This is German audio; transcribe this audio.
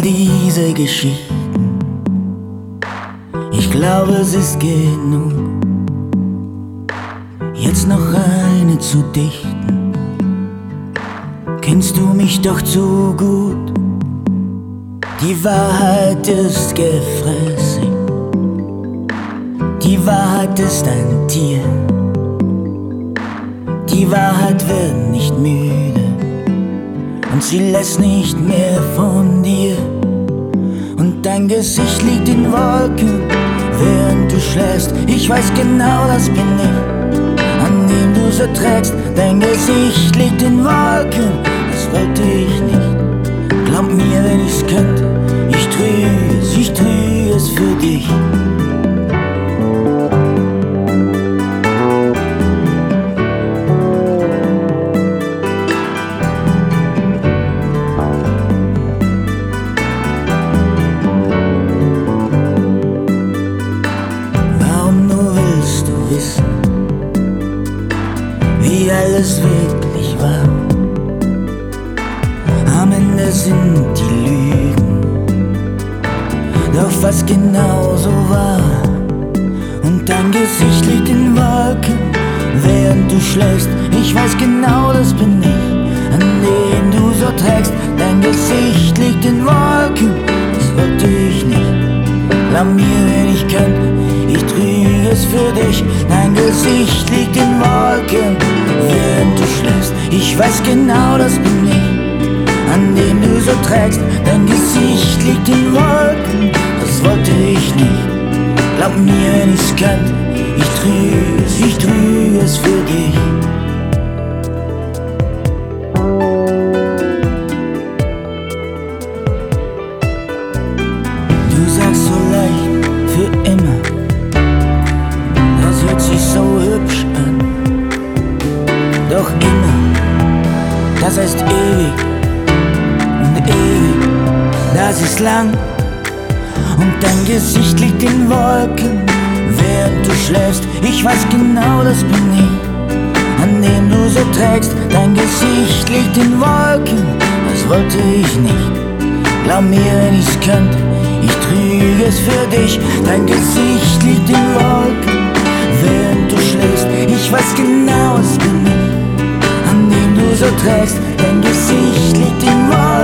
diese Geschichten. Ich glaube, es ist genug, jetzt noch eine zu dichten. Kennst du mich doch zu gut, die Wahrheit ist gefräßig, die Wahrheit ist ein Tier, die Wahrheit wird nicht müde und sie lässt nicht mehr von dir. Und dein Gesicht liegt in Wolken, während du schläfst. Ich weiß genau, das bin ich, an dem du so trägst. Dein Gesicht liegt in Wolken, das wollte ich nicht. Glaub mir, wenn ich's könnte, ich trüge es für dich. Wie alles wirklich war. Am Ende sind die Lügen doch fast genauso wahr. Und dein Gesicht liegt in Wolken, während du schläfst. Ich weiß genau, das bin ich, an dem du so trägst. Dein Gesicht liegt in Wolken, das wollte ich nicht. Glaub mir, wenn ich könnte, ich trüge es für dich. Dein Gesicht liegt in Wolken, während du schläfst. Ich weiß genau, das bin ich, an dem du so trägst. Dein Gesicht liegt in Wolken, das wollte ich nicht. Glaub mir, wenn ich's könnte, ich trüge es für dich. Du sagst so leicht, für immer, das hört sich so hübsch an. Doch immer, das heißt ewig, und ewig, das ist lang. Und dein Gesicht liegt in Wolken, während du schläfst. Ich weiß genau, das bin ich, an dem du so trägst. Dein Gesicht liegt in Wolken, das wollte ich nicht. Glaub mir, wenn ich's könnte, ich trüge es für dich. Dein Gesicht liegt in Wolken, während du schläfst. Ich weiß genau, es bin ich, an dem du so trägst. Dein Gesicht liegt in Wolken.